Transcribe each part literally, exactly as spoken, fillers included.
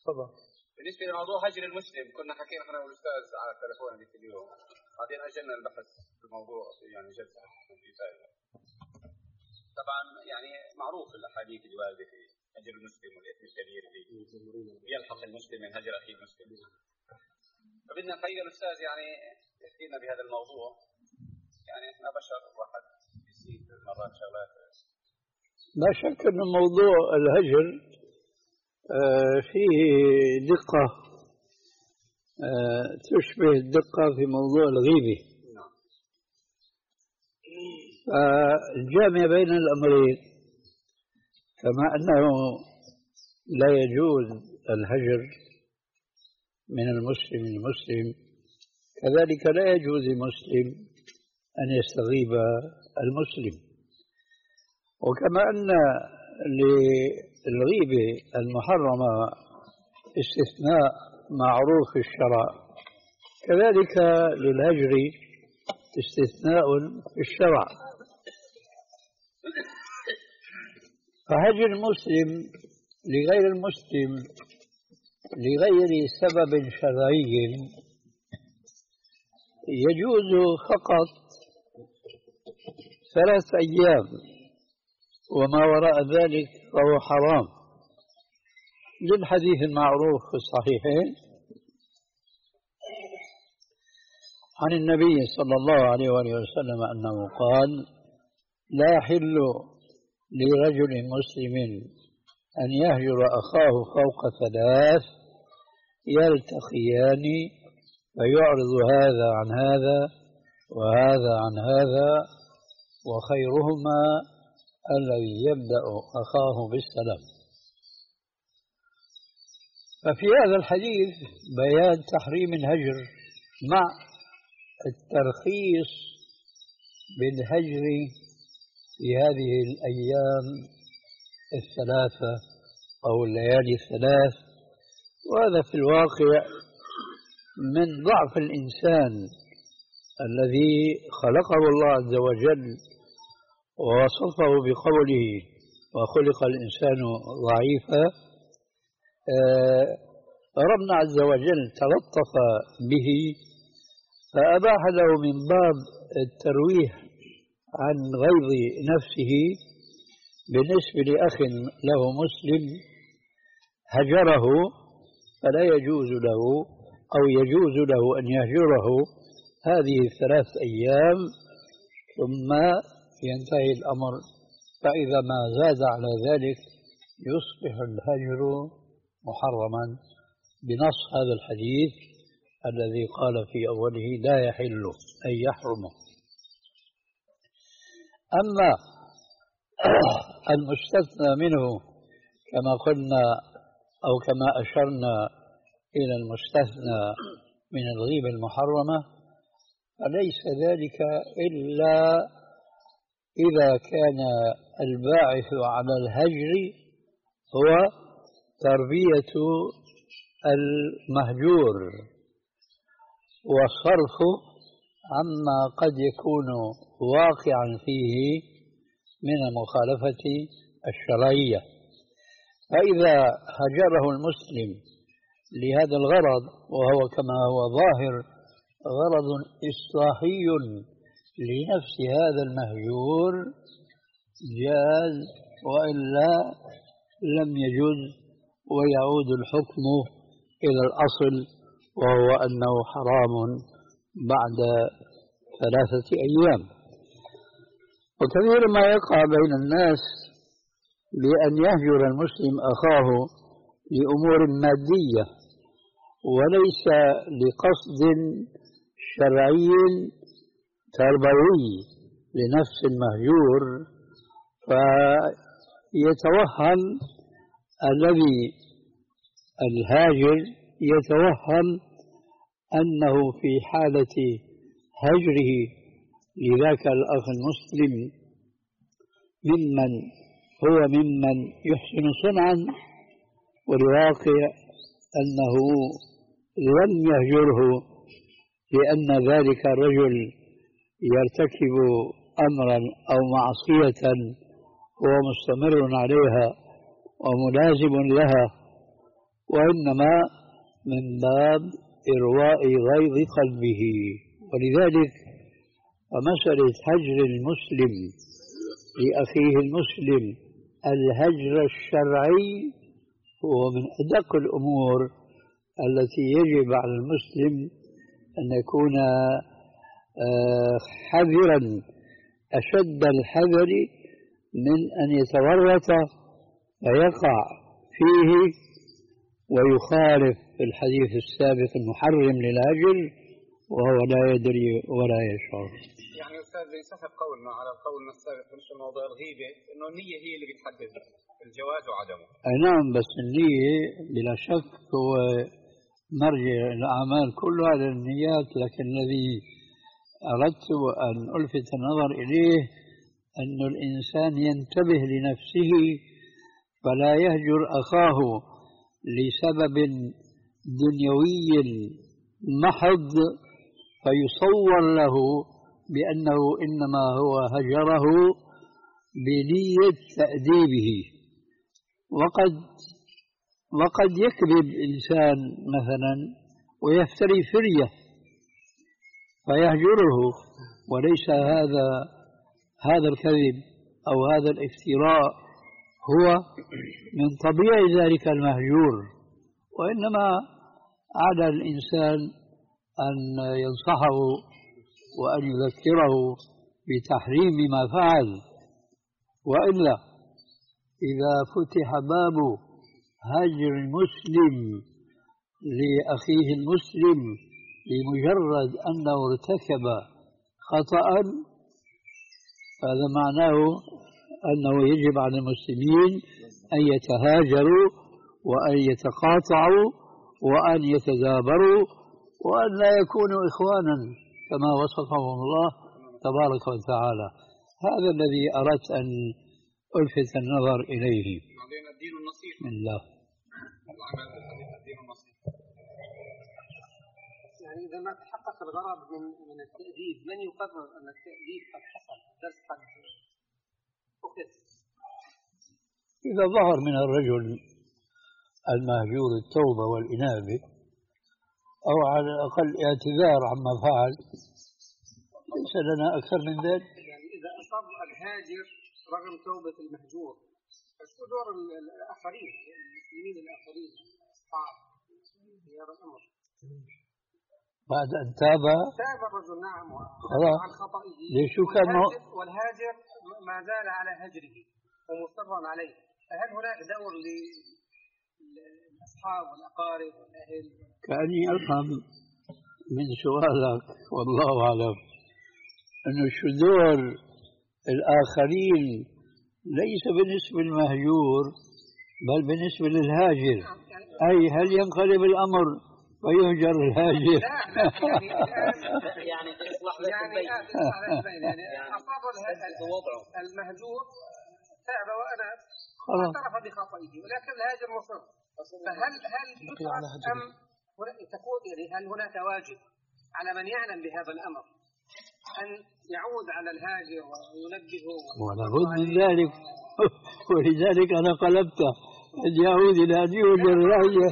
تفضل. بالنسبة لموضوع هجر المسلم كنا حكينا أنا والأستاذ على التليفون هذيك اليوم، بعدين أجلنا البحث في الموضوع يعني جلسة في فائدة. طبعا يعني معروف الأحاديث اللي واردة في هجر المسلم والإثم الكبير اللي يلحق المسلم من هجر أخيه المسلم. فبدنا نخير الأستاذ يعني يحكي لنا بهذا الموضوع. يعني إحنا بشر واحد يصير مرات شغلات. لا شك أن موضوع الهجر فيه دقة تشبه الدقة في موضوع الغيبة. فالجامع بين الأمرين كما أنه لا يجوز الهجر من المسلم المسلم، كذلك لا يجوز المسلم أن يستغيب المسلم. وكما أن للغيبة المحرمة استثناء معروف في الشرع، كذلك للهجر استثناء في الشرع. فهجر المسلم لغير المسلم لغير سبب شرعي يجوز فقط ثلاث أيام، وما وراء ذلك فهو حرام، للحديث المعروف في الصحيحين عن النبي صلى الله عليه وآله وسلم أنه قال: لا يحل لرجل مسلم أن يهجر أخاه فوق ثلاث يلتقيان فيعرض هذا عن هذا وهذا عن هذا، وخيرهما الذي يبدأ أخاه بالسلام. ففي هذا الحديث بيان تحريم الهجر مع الترخيص بالهجر في هذه الأيام الثلاثة أو الليالي الثلاث. وهذا في الواقع من ضعف الإنسان الذي خلقه الله عز وجل ووصفه بقوله: وخلق الإنسان ضعيفا. ربنا عز وجل تلطف به فأباح له من باب الترويح عن غيظ نفسه بالنسبة لأخ له مسلم هجره، فلا يجوز له أو يجوز له أن يهجره هذه الثلاث أيام، ثم ينتهي الأمر. فإذا ما زاد على ذلك يصبح الهجر محرما بنص هذا الحديث الذي قال في أوله: لا يحل أي يحرم. أما المستثنى منه كما قلنا أو كما أشرنا إلى المستثنى من الغيبة المحرمة، فليس ذلك إلا إذا كان الباعث على الهجر هو تربية المهجور وصرفه عما قد يكون واقعا فيه من المخالفة الشرعية. فإذا هجره المسلم لهذا الغرض، وهو كما هو ظاهر غرض إصلاحي لنفس هذا المهجور، جاز، وإلا لم يجوز، ويعود الحكم إلى الأصل وهو أنه حرام بعد ثلاثة أيام. وكثير ما يقع بين الناس بأن يهجر المسلم أخاه لأمور مادية وليس لقصد شرعي تربوي لنفس المهجور، فيتوهم الذي الهاجر يتوهم أنه في حالة هجره لذاك الأخ المسلم ممن هو ممن يحسن صنعا، والواقع أنه لم يهجره لأن ذلك الرجل يرتكب أمرا أو معصية هو مستمر عليها وملازم لها، وإنما من باب إرواء غيظ قلبه. ولذلك ومسألة هجر المسلم لأخيه المسلم الهجر الشرعي هو من أدق الأمور التي يجب على المسلم أن يكون حذرا أشد الحذر من أن يتورط ويقع فيه ويخالف الحديث السابق المحرم للهجر وهو لا يدري ولا يشعر. يعني أستاذ ينسحب قولنا على قولنا السابق في موضوع الغيبة إنه النية هي اللي بتحدد الجواز وعدمه. أي نعم، بس النية بلا شك هو مرجع الأعمال كلها للنيات، لكن الذي أردت أن ألفت النظر إليه أن الإنسان ينتبه لنفسه فلا يهجر أخاه لسبب دنيوي محض فيصور له بأنه إنما هو هجره بنية تأديبه. وقد وقد يكذب إنسان مثلا ويفتري فرية فيهجره، وليس هذا هذا الكذب أو هذا الافتراء هو من طبيعة ذلك المهجور، وإنما على الإنسان أن ينصحه وأن يذكره بتحريم ما فعل. وإلا إذا فتح باب هجر المسلم لأخيه المسلم لمجرد أنه ارتكب خطأ، هذا معناه أنه يجب على المسلمين أن يتهاجروا وأن يتقاطعوا وأن يتدابروا وأن لا يكونوا إخوانا كما وصفهم الله تبارك وتعالى. هذا الذي أردت أن ألفت النظر إليه. الدين النصيحة. بسم الله. الدين النصيحة. يعني إذا ما تحقق الغرض من من التأديب، من يقرر أن التأديب قد حصل، درس قد أخذ؟ إذا ظهر من الرجل المهجور التوبة والإنابة أو على الأقل اعتذار عما فعل، ليس لنا أكثر من ذلك. يعني إذا أصر الهاجر رغم توبة المهجور، فشو دور الآخرين المسلمين الآخرين الأصحاب في هذا الأمر؟ بعد أن تاب تاب الرجل نعم عن خطئه، ليش كان والهاجر ما زال على هجره ومصرا عليه، فهل هناك دور للأصحاب والأقارب والأهل؟ كأني أفهم من سؤالك والله أعلم أنه شو دور الآخرين ليس بالنسبة للمهجور بل بالنسبة للهاجر. أي هل ينقلب الأمر ويهجر الهاجر؟ يعني يعني أصاب المهجور تاب وأناب واعترف بخطئه، ولكن الهاجر مصر، فهل هل يترك أم تكون يعني هل هناك واجب على من يعلم بهذا الأمر أن يعود على الهاجر وينبهه؟ ولا بد من ذلك، ولذلك أنا قلبته أن يعود إلى أن يهجر الهاجر.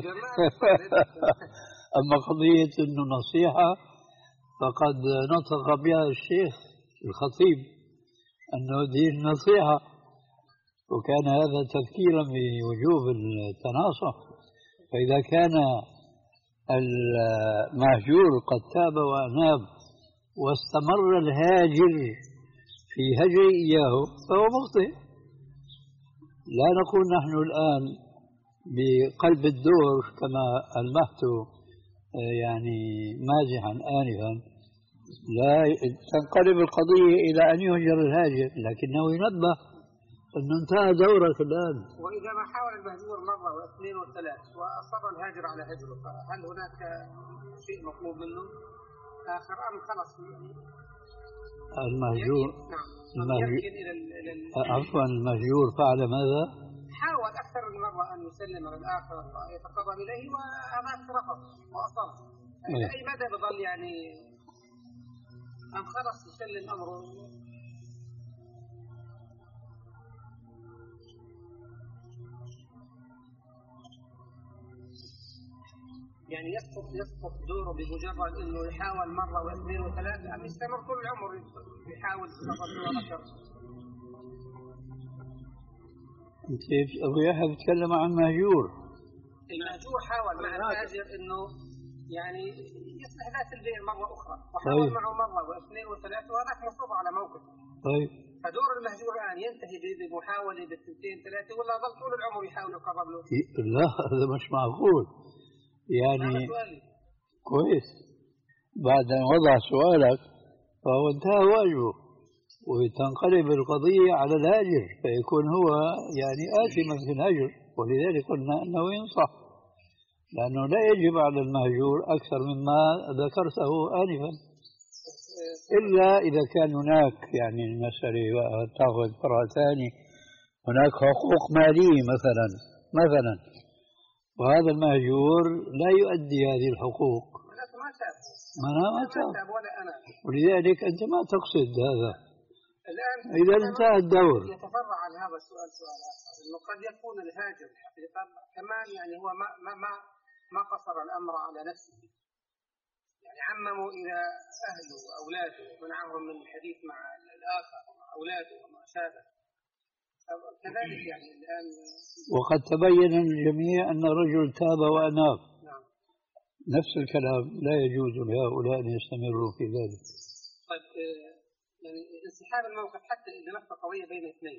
أما قضية أنه نصيحة فقد نطق بها الشيخ الخطيب أنه دين نصيحة، وكان هذا تذكيرا بوجوب التناصح. فإذا كان المهجور قد تاب وأناب واستمر الهاجر في هجر إياه فهو مخطئ. لا نقول نحن الآن بقلب الدور كما ألمحت يعني مازحا آنفا، لا تنقلب القضية إلى أن يهجر الهاجر، لكنه ينبه أنه انتهى دورك الآن. وإذا ما حاول المهجور مرة واثنين وثلاث وأصر الهاجر على هجره، هل هناك شيء مطلوب منه آخر أم خلص المهجور؟ نعم. المهجور عفوا المهجور فعل ماذا؟ حاول أكثر من مرة أن يسلم للآخر ويتقرب إليه وهذا رفض وأصر. إلى أي مدى بظل يعني أم خلص يسلم أمره؟ يعني يسقط يسقط دوره بمجرد انه يحاول مره واثنين وثلاثه، ام يستمر طول العمر يحاول فقط وذكر؟ انت ابو يحيى بتكلم عن مهجور. المهجور حاول مع التاجر انه يعني يصلح ذات البيع مره اخرى، وحاول معه مره واثنين وثلاثه، وهذاك مفروض على موقف. طيب فدور المهجور الان ينتهي بمحاوله بالثنتين ثلاثه، ولا ظل طول العمر يحاول يقرب له؟ لا هذا مش معقول يعني. كويس، بعد أن وضع سؤالك فهو انتهى واجبه، وتنقلب القضية على الهاجر، فيكون هو يعني آثما في الهجر. ولذلك قلنا أنه ينصح، لأنه لا يجب على المهجور أكثر مما ذكرته آنفا، إلا إذا كان هناك يعني المسألة تأخذ فرع ثاني، هناك حقوق مالية مثلا مثلا وهذا المهجور لا يؤدي هذه الحقوق. ما أنا ما تاب، ولذلك أنت ما تقصد هذا. الآن إذا انتهى الدور يتفرع عن هذا السؤال سؤال آخر، إنه قد يكون الهاجر الحقيقة كمان يعني هو ما ما ما ما قصر الأمر على نفسه، يعني عمموا إلى أهله وأولاده ومنعهم من الحديث مع الآخر ومع أولاده وما شابه كذلك. يعني الآن وقد تبين للجميع أن الرجل تاب وأناب. نعم. نفس الكلام لا يجوز لهؤلاء أن يستمروا في ذلك. طيب يعني انسحاب الموقف حتى إذا نفس قضية بين اثنين،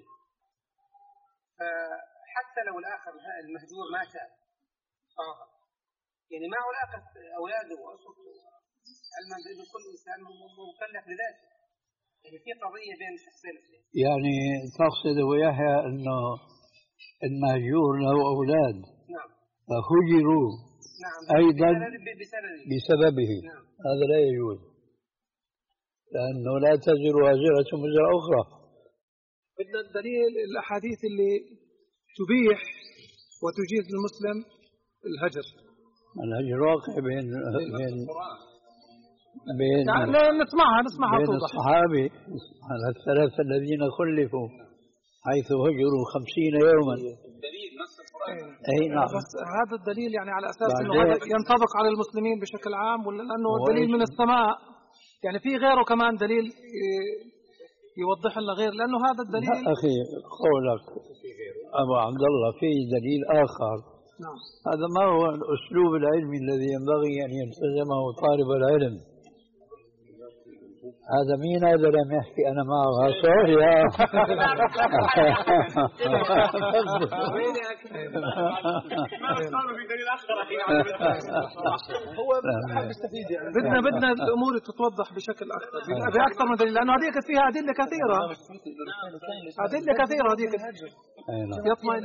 فحتى لو الآخر المهجور ما تاب صراحة، يعني ما علاقة أولاده وأسرته، علما بأن كل إنسان مكلف بذاته، يعني في قضية بين شخصين. يعني تقصد أبو يحيى أنه المهجور له أولاد نعم فهجروا نعم أيضا بسببه, بسببه. نعم. هذا لا يجوز، لأنه لا تزر وازرة وزر أخرى. بدنا الدليل الأحاديث اللي تبيح وتجيز المسلم الهجر. الهجر واقع بين بين بين يعني نسمعها نسمعها بين توضح. الصحابة على الثلاثة الذين خلفوا حيث هجروا خمسين يوما. دليل نص القرآن. أي نعم. بس هذا الدليل يعني على أساس إنه هذا ينطبق على المسلمين بشكل عام، ولا لأنه دليل من السماء؟ يعني في غيره كمان دليل يوضح لنا غير، لأنه هذا الدليل. أخي قولك أبو عبد الله في دليل آخر. نعم. هذا ما هو الأسلوب العلمي الذي ينبغي أن يلتزمه طالب العلم. هذا مين هذا لم يحكي أنا معه سوريا. هو بدنا بدنا الأمور تتوضح بشكل أكثر بأكثر من دليل، لأنه هذيك فيها أدلة كثيرة أدلة كثيرة هذيك يطمئن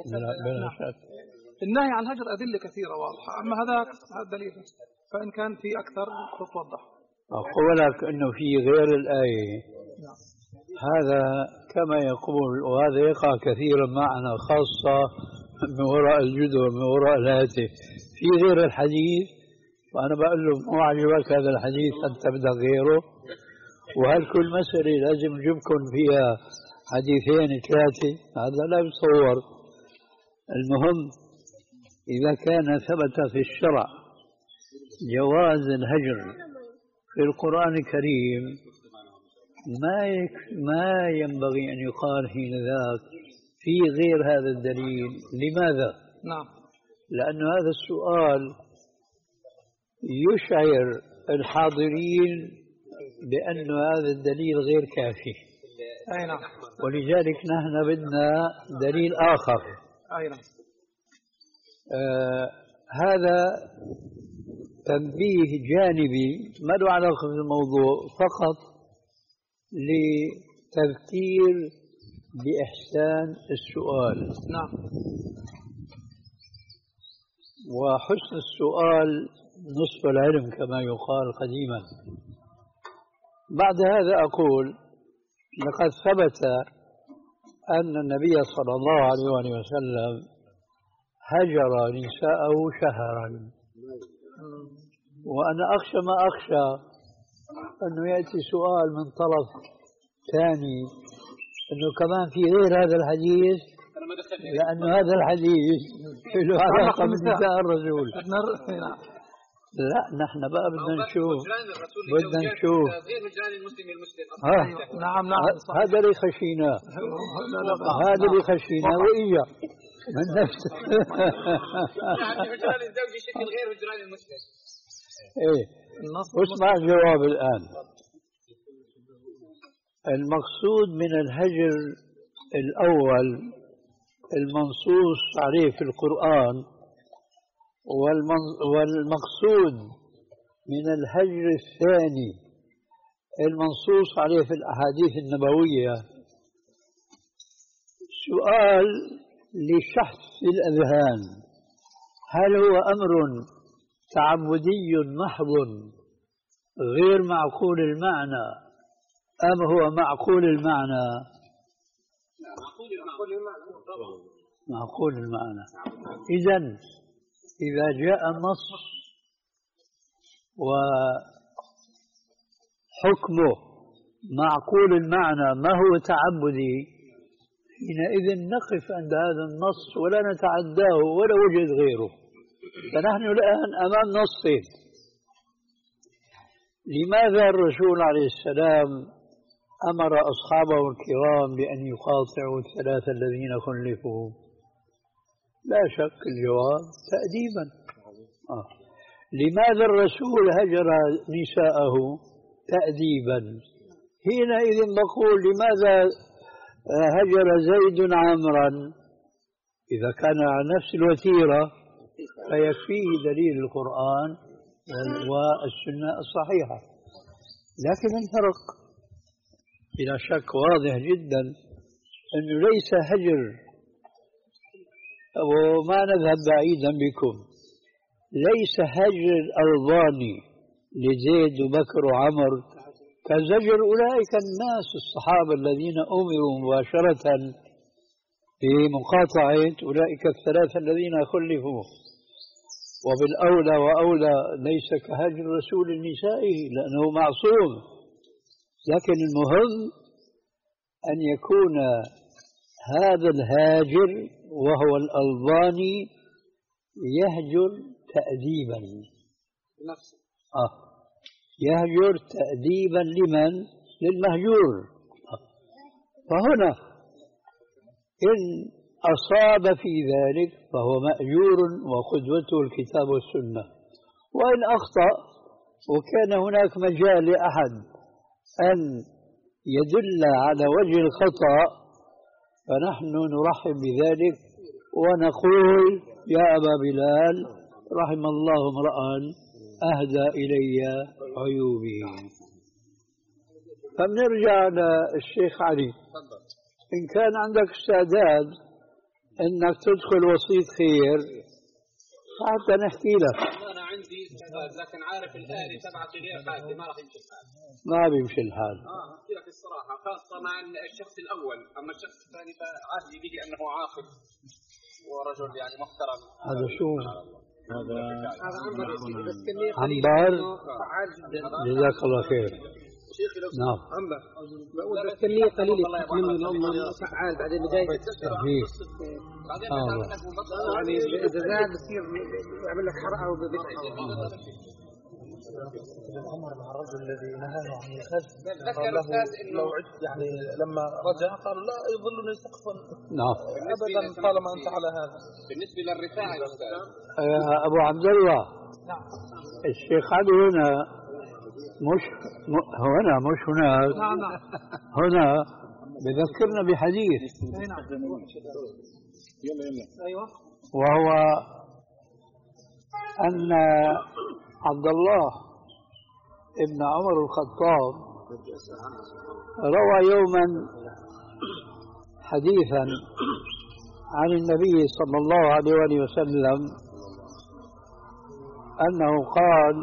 النهي عن الهجر أدلة كثيرة واضحة، أما هذا هذا دليل، فإن كان في أكثر تتوضح. أقول لك أنه في غير الآية هذا كما يقول، وهذا يقع كثيرا معنا خاصة من وراء الجدر من وراء الهاتف، في غير الحديث، وأنا بقول له مو عجبك هذا الحديث أنت بدك غيره، وهل كل مسألة لازم نجيبكم فيها حديثين ثلاثة؟ هذا لا يتصور. المهم إذا كان ثبت في الشرع جواز الهجر في القرآن الكريم ما ما ينبغي أن يقال حين ذاك في غير هذا الدليل. لماذا؟ نعم. لأن هذا السؤال يشعر الحاضرين بأن هذا الدليل غير كافي. أي نعم. ولذلك نحن بدنا دليل آخر. أي نعم. آه هذا تنبيه جانبي ما له علاقة بالموضوع، فقط لتذكير بإحسان السؤال. نعم. وحسن السؤال نصف العلم كما يقال قديما. بعد هذا أقول لقد ثبت أن النبي صلى الله عليه وسلم هجر نساءه شهرا، وأنا أخشى ما أخشى أنه يأتي سؤال من طرف ثاني أنه كمان في غير هذا الحديث ما دخلنا لأن هذا الحديث له علاقة بنساء الرسول. لا نحن بقى بدنا نشوف بدنا نشوف غير هجران المسلم المسلم ها نعم نعم هذا اللي خشيناه هذا اللي خشيناه وإياه من نفسه. يعني هجران الزوج شكل غير هجران المسلم. ايه واسمع جواب الآن. المقصود من الهجر الأول المنصوص عليه في القرآن، والمقصود من الهجر الثاني المنصوص عليه في الأحاديث النبوية. سؤال لشحذ الأذهان: هل هو أمر تعبدي محض غير معقول المعنى أم هو معقول المعنى؟ معقول المعنى. إذن إذا جاء النص وحكمه معقول المعنى ما هو تعبدي، حينئذ نقف عند هذا النص ولا نتعداه ولا وجد غيره. فنحن الآن أمام نصين. لماذا الرسول عليه السلام أمر أصحابه الكرام بأن يقاطعوا الثلاثة الذين خلفوا؟ لا شك الجواب تأديبا. آه. لماذا الرسول هجر نساءه؟ تأديبا. حينئذ نقول لماذا هجر زيد عمرا؟ إذا كان على نفس الوتيرة فيكفيه دليل القرآن والسنة الصحيحة. لكن الفرق بلا شك واضح جدا، أنه ليس هجر، وما نذهب بعيدا بكم، ليس هجر الألباني لزيد وبكر وعمر كزجر أولئك الناس الصحابة الذين أمروا مباشرة بمقاطعة أولئك الثلاثة الذين خلفوا. وبالأولى وأولى ليس كهجر رسول نسائه لأنه معصوم. لكن المهم أن يكون هذا الهاجر وهو الألباني يهجر تأديبا نفسه. آه. يهجر تأديبا لمن؟ للمهجور. آه. فهنا إن أصاب في ذلك فهو مأجور وقدوته الكتاب والسنة، وإن أخطأ وكان هناك مجال لأحد أن يدل على وجه الخطأ فنحن نرحب بذلك ونقول: يا أبا بلال رحم الله امرأ أهدى إلي عيوبه. فبنرجع للشيخ علي، إن كان عندك استعداد أنك تدخل وسيط خير حتى نحكي لك. أنا عندي استعداد، لكن عارف الآلي تبعتي غير حالتي ما راح يمشي الحال. ما بيمشي الحال. آه أحكي لك الصراحة، خاصة مع الشخص الأول. أما الشخص الثاني فعادي به أنه عاقل ورجل يعني محترم. هذا شو؟ هذا عنبر بس كمية عنبر. فعال جدا. جزاك الله خير. نعم. عنبر بقول بس كمية قليلة من الأمة فعال بعدين بداية صحيح. آه. يعني إذا زاد بصير يعمل لك حرقة وبيتعب. عمر مع الرجل الذي نهاه عن الخز قال له لو عدت يعني لما رجع قال لا يظلني سقفا نعم ابدا طالما انت على هذا. بالنسبة للرفاعي يا أستاذ أبو عبد الله، نعم الشيخ علي هنا مش هنا مش هناك. نعم نعم هنا بذكرنا بحديث. نعم ايوه وهو أن عبد الله ابن عمر الخطاب روى يوما حديثا عن النبي صلى الله عليه وسلم أنه قال: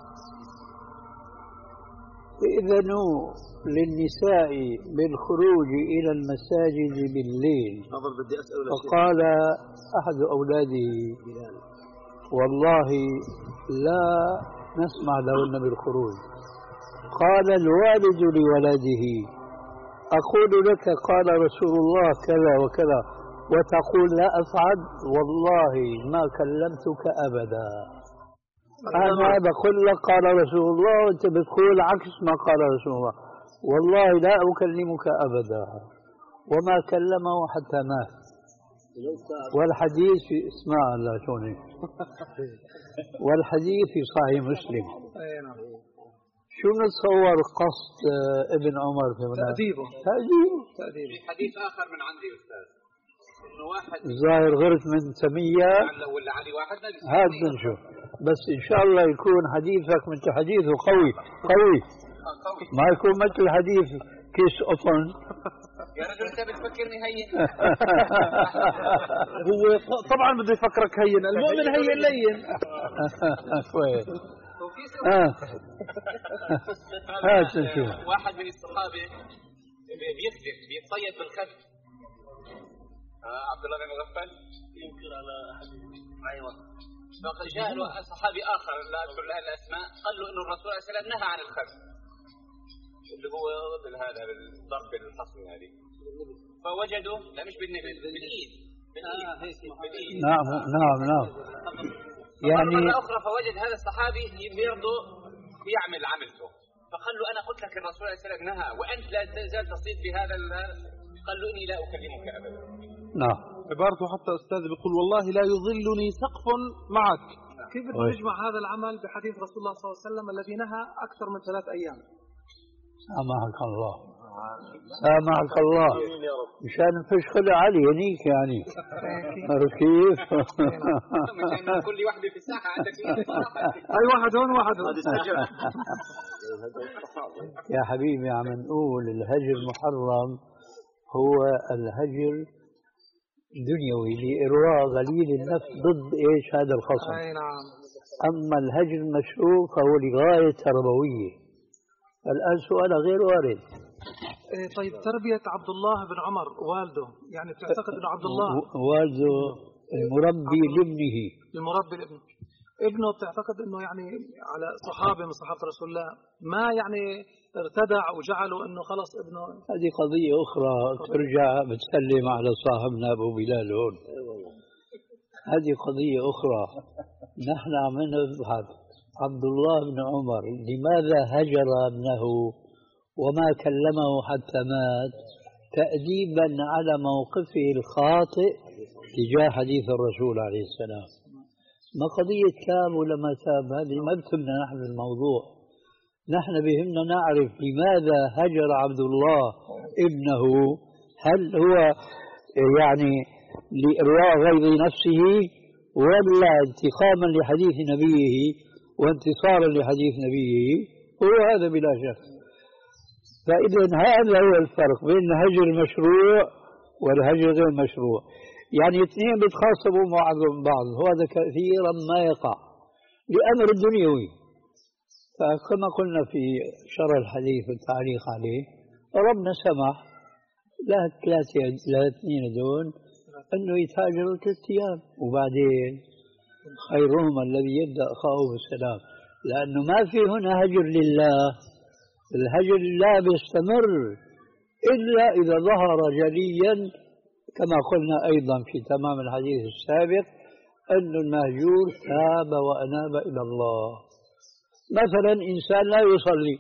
إذنوا للنساء بالخروج إلى المساجد بالليل. فقال أحد أولاده: والله لا نسمع لهن بالخروج. قال الوالد لولده: أقول لك قال رسول الله كذا وكذا. وتقول لا أصعد والله ما كلمتك أبدا. أنا بقول لك قال رسول الله وأنت بتقول عكس ما قال رسول الله. والله لا أكلمك أبدا وما كلمه حتى مات. والحديث في اسمع الله شوني والحديث في صحيح مسلم. شو نتصور قصد ابن عمر في هنا؟ تأديبه تأديبه. في حديث آخر من عندي أستاذ إنه واحد الظاهر غرت من سمية ولا علي واحد هاد بنشوف، بس إن شاء الله يكون حديثك مثل حديثه قوي قوي ما يكون مثل حديث كيس قطن. يا رجل أنت بتفكرني هين. هو طبعا بده يفكرك هين، المؤمن هين لين. كويس. اه هات نشوف. واحد من الصحابة بيخدم بيتصيد بالخد. آه عبد الله بن مغفل ينكر على ايوه. فجاء له صحابي اخر لا اذكر الان الاسماء قال له انه الرسول صلى الله عليه وسلم نهى عن الخد اللي هو ضد هذا بالضرب الحصن هذه. فوجدوا لا مش بالنبل بالايد بالايد. نعم نعم نعم. يعني مرة أخرى فوجد هذا الصحابي برضه بيعمل عملته فقال له أنا قلت لك الرسول صلى الله عليه وسلم نهى وأنت لا تزال تصيد بهذا قال له إني لا أكلمك أبدا. نعم. عبارته حتى أستاذ بيقول والله لا يظلني سقف معك. كيف تجمع هذا العمل بحديث رسول الله صلى الله عليه وسلم الذي نهى أكثر من ثلاث أيام؟ سامحك الله سامحك الله مشان فيش خلع علي هنيك يعني عرفت كيف؟ مشان كل واحدة في الساحة عندك أي واحد هون واحد هون. يا حبيبي عم نقول الهجر المحرم هو الهجر دنيوي لإرواء غليل النفس ضد إيش هذا الخصم. أي نعم. أما الهجر المشروع فهو لغاية تربوية. الآن سؤال غير وارد. إيه طيب تربية عبد الله بن عمر والده يعني بتعتقد أنه عبد الله والده المربي لابنه المربي لابنه ابنه بتعتقد أنه يعني على صحابة من صحابة رسول الله ما يعني ارتدع وجعلوا أنه خلص ابنه. هذه قضية أخرى ترجع بتسلم على صاحبنا أبو بلال هون. هذه قضية أخرى. نحن عم نبحث عبد الله بن عمر لماذا هجر ابنه وما كلمه حتى مات تأديبا على موقفه الخاطئ تجاه حديث الرسول عليه السلام. ما قضية تاب ولا ما تاب هذه ما بتهمنا نحن الموضوع. نحن بهمنا نعرف لماذا هجر عبد الله ابنه. هل هو يعني لإرواء غيظ نفسه ولا انتقاما لحديث نبيه وانتصارا لحديث نبيه؟ هو هذا بلا شك. فإذا هذا هو الفرق بين الهجر المشروع والهجر غير المشروع. يعني اثنين بيتخاصموا مع بعض وهذا كثيرا ما يقع لأمر دنيوي. فكما قلنا في شرح الحديث والتعليق عليه ربنا سمح لا ثلاثة لا اثنين دون أنه يتهاجروا ثلاث أيام وبعدين خيرهم الذي يبدأ أخاه بالسلام. لأنه ما في هنا هجر لله. الهجر لله بيستمر إلا إذا ظهر جليا كما قلنا أيضا في تمام الحديث السابق أن المهجور تاب وأناب إلى الله. مثلا إنسان لا يصلي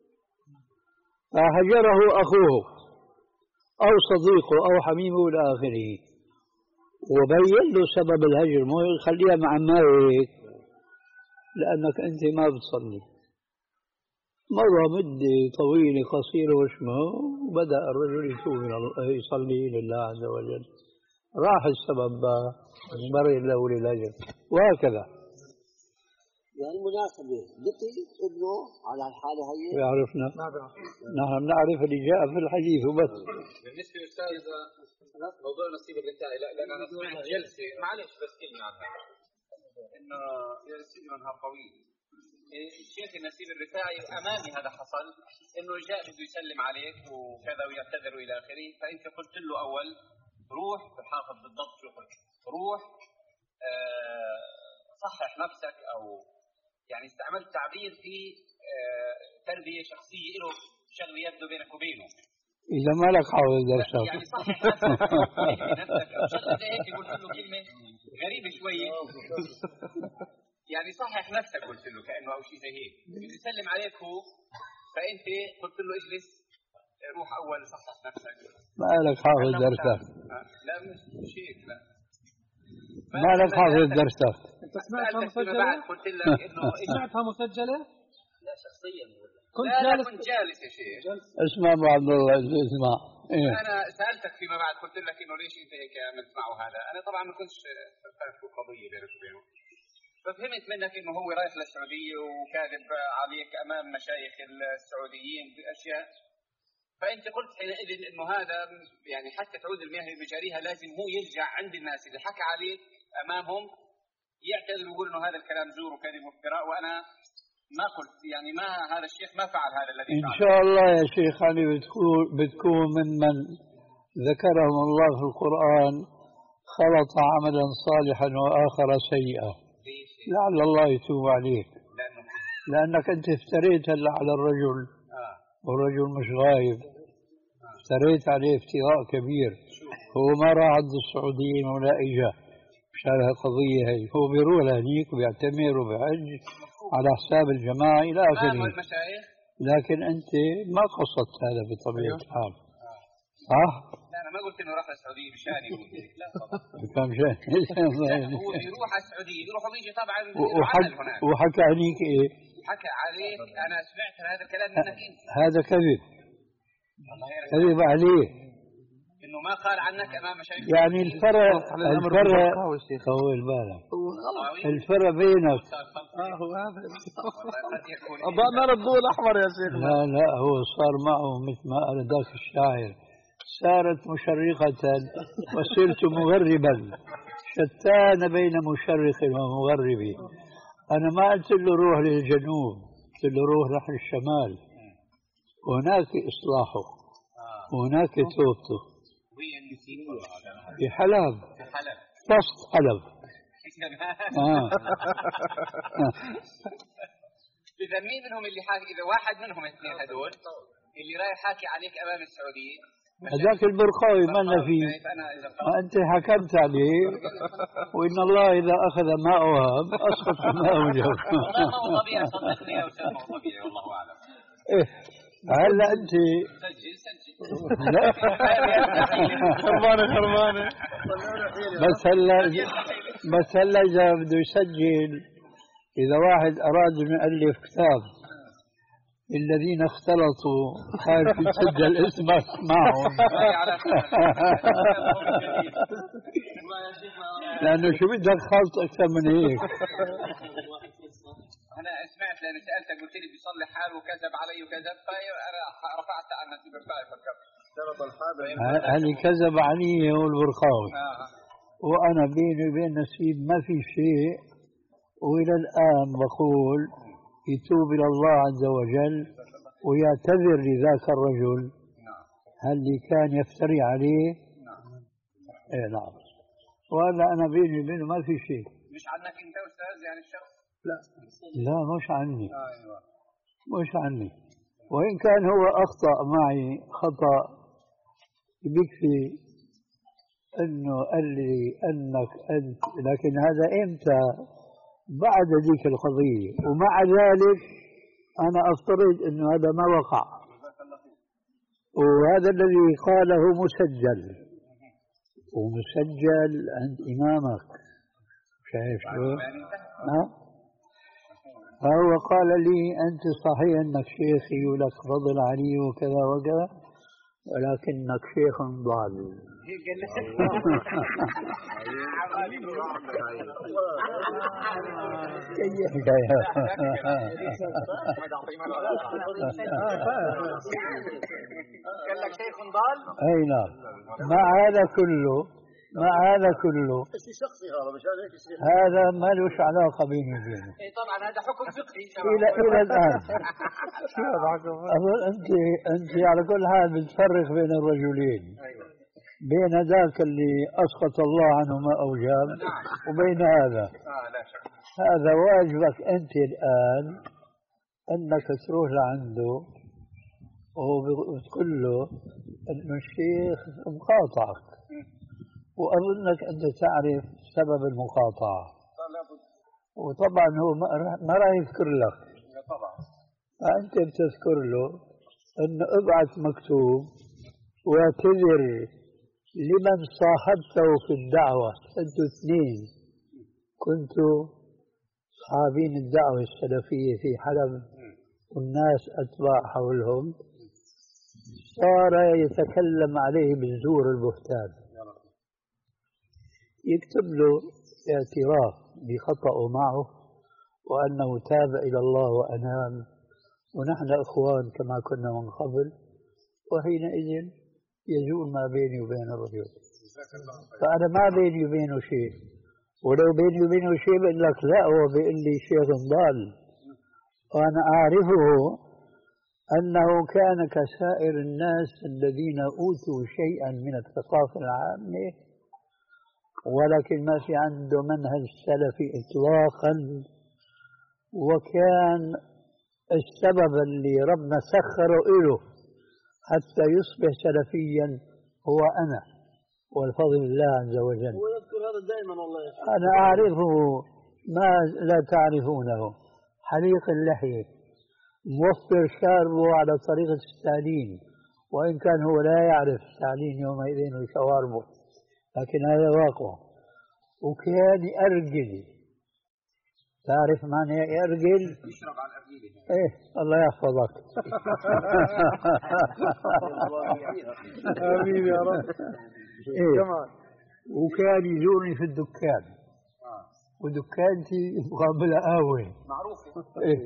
فهجره أخوه أو صديقه أو حميمه إلى آخره وبين له سبب الهجر مو يخليها مع مالك لأنك أنت ما بتصلي. مرة مدة طويلة قصيرة وشمه وبدأ الرجل يتوب يصلي لله عز وجل راح السبب برئ له للأجر وهكذا. يعني مناسبة بقي ابنه على الحالة هي يعرفنا نحن نعرف اللي جاء في الحديث وبس. بالنسبة للأستاذ موضوع نصيب الرسائل لأن أنا سمعت جلسة معلش بس كلمة عنها إنه جلسة نهار طويل الشيخ النسيب الرفاعي أمامي هذا حصل إنه جاء بده يسلم عليك وكذا ويعتذر إلى آخره. فأنت قلت له أول روح بحافظ بالضبط شو قلت روح آه صحح نفسك أو يعني استعملت تعبير في آه تربية شخصية له شغل يبدو بينك وبينه إذا ما لك حافظ درسك يعني صحح نفسك أو شغلة زي هيك قلت له كلمة غريبة شوية يعني صحح نفسك قلت له كأنه أو شيء زي هيك يسلم عليك هو فأنت قلت له اجلس روح أول صحح نفسك ما لك حافظ درسك لا مش هيك لا ما لك حافظ درسك أنت سمعتها مسجلة؟ قلت لك إنه سمعتها مسجلة؟ لا شخصيا كنت لا جالس كنت جالس يا شيخ اسمع ابو عبد الله اسمع إيه؟ انا سالتك فيما بعد قلت لك انه ليش انت هيك عم تسمعوا هذا انا طبعا ما كنتش فاهم شو القضيه بينك وبينه ففهمت منك انه هو رايح للسعوديه وكاذب عليك امام مشايخ السعوديين باشياء فانت قلت حينئذ انه هذا يعني حتى تعود المياه بجاريها لازم هو يرجع عند الناس اللي حكى عليك امامهم يعتذر ويقول انه هذا الكلام زور وكذب وافتراء وانا ما قلت يعني ما هذا الشيخ ما فعل هذا الذي إن شاء الله يا شيخ علي بتكون بتكون ممن ذكرهم الله في القرآن خلط عملا صالحا وآخر سيئا لعل الله يتوب عليك لأنك أنت افتريت هلا على الرجل والرجل مش غايب افتريت عليه افتراء كبير هو ما راح عند السعوديين ولا إجا مشان هالقضية هي هو بيروح لهنيك وبيعتمر وبيحج على حساب الجماعة إلى آخره لكن أنت ما قصدت هذا بطبيعة الحال صح؟ لا أنا ما قلت إنه راح للسعودية بشاني لا كم شيء هو يروح على السعودية يروح ويجي طبعا هناك وحكى عليك إيه؟ حكى عليك أنا سمعت هذا الكلام منك أنت هذا كذب كذب عليه إنه ما قال عنك أمام مشايخ يعني الفرق الفرق طول بالك الفرق بينك اه هو هذا أضعنا الضوء الأحمر يا شيخ لا لا هو صار معه مثل ما قال ذاك الشاعر صارت مشرقة وصرت مغربا شتان بين مشرق ومغرب أنا ما قلت له روح للجنوب قلت له روح نحو الشمال هناك إصلاحه هناك توبته في حلب وسط حلب آه. إذا مين منهم اللي حاكي إذا واحد منهم الاثنين هذول اللي رايح حاكي عليك أمام السعودية هذاك البرقاوي ما فيه أنت حكمت عليه وإن الله إذا أخذ ما أوهب أسقط ما أوجب والله ما هو طبيعي صدقني يا أستاذ ما هو طبيعي والله أعلم هلا أنت سجل سجل خربانة خربانة بس هلا بس هلا إذا بده يسجل إذا واحد أراد أن يؤلف كتاب الذين اختلطوا خايف يسجل اسمك معهم لأنه شو بدك خلط أكثر من هيك أنا سمعت لأني سألتك قلت لي بيصلح حاله وكذب علي وكذب فأنا رفعت عن نفسي برفعي فكرت هذه كذب علي هو البرقاوي وأنا بيني وبين نسيب ما في شيء وإلى الآن بقول يتوب إلى الله عز وجل ويعتذر لذاك الرجل هل كان يفتري عليه إيه نعم وهذا أنا بيني وبينه ما في شيء مش عنك أنت أستاذ يعني الشخص لا لا مش عني مش عني وإن كان هو أخطأ معي خطأ بيكفي أنه قال لي أنك أنت لكن هذا إمتى بعد ذيك القضية ومع ذلك أنا أفترض أنه هذا ما وقع وهذا الذي قاله مسجل ومسجل عند إمامك شايف شو ها فهو قال لي أنت صحيح أنك شيخي ولك فضل علي وكذا وكذا ولكنك شيخ ضال قال لك شيخ ضال أي نعم مع هذا كله مع هذا كله هذا ما لوش علاقة بيني وبينه طبعا هذا حكم فقهي إلى إلى الآن أظن أنت أنت على كل حال بتفرق بين الرجلين بين ذاك اللي أسقط الله عنه ما أوجب وبين هذا هذا واجبك أنت الآن أنك تروح لعنده وبتقول له إنه الشيخ مقاطعك، وأظنك أنت تعرف سبب المقاطعة، وطبعا هو ما راح يذكر لك، فأنت بتذكر له إنه ابعث مكتوب واعتذر لمن صاحبته في الدعوة. أنتوا اثنين كنتوا صحابين الدعوة السلفية في حلب والناس أتباع حولهم، صار يتكلم عليه بالزور البهتان، يكتب له اعتراف بخطأه معه وأنه تاب إلى الله وأنام، ونحن إخوان كما كنا من قبل، وحينئذ يزول ما بيني وبين الرجل. فأنا ما بيني وبينه شيء، ولو بيني وبينه شيء بقول لك لا، هو بيقول لي شيخ ضال، وأنا أعرفه أنه كان كسائر الناس الذين أوتوا شيئا من الثقافة العامة، ولكن ما في عنده منهج سلفي إطلاقا. وكان السبب اللي ربنا سخره له حتى يصبح سلفيا هو أنا، والفضل الله عز وجل. ويذكر هذا دائما والله. أنا أعرفه ما لا تعرفونه، حليق اللحية، موفر شاربه على طريقة ستالين، وإن كان هو لا يعرف ستالين يومئذ وشواربه، لكن هذا واقع. وكان يأرجل، تعرف معنى يأرجل؟ يشرب على الأرجيلة. إيه الله يحفظك. آمين يا رب. إيه. وكان يزورني في الدكان، ودكانتي مقابل قهوة معروفة. إيه.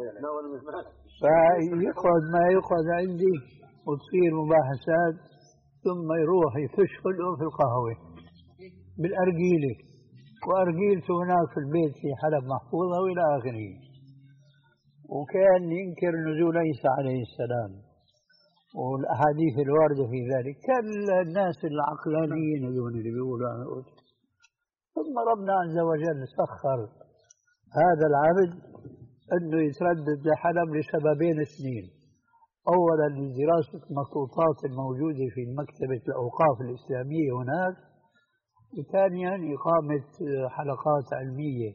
فيقعد ما يقعد عندي وتصير مباحثات، ثم يروح يفش خلقه في القهوة بالأرجيلة، وأرجيلته هناك في البيت في حلب محفوظة وإلى آخره. وكان ينكر نزول عيسى عليه السلام والأحاديث الواردة في ذلك. كان الناس العقلانيين هذول اللي بيقولوا أنا قلت. ثم ربنا عز وجل سخر هذا العبد أنه يتردد لحلب لسببين اثنين: أولا لدراسة مخطوطات الموجودة في مكتبة الأوقاف الإسلامية هناك، وثانيا إقامة حلقات علمية.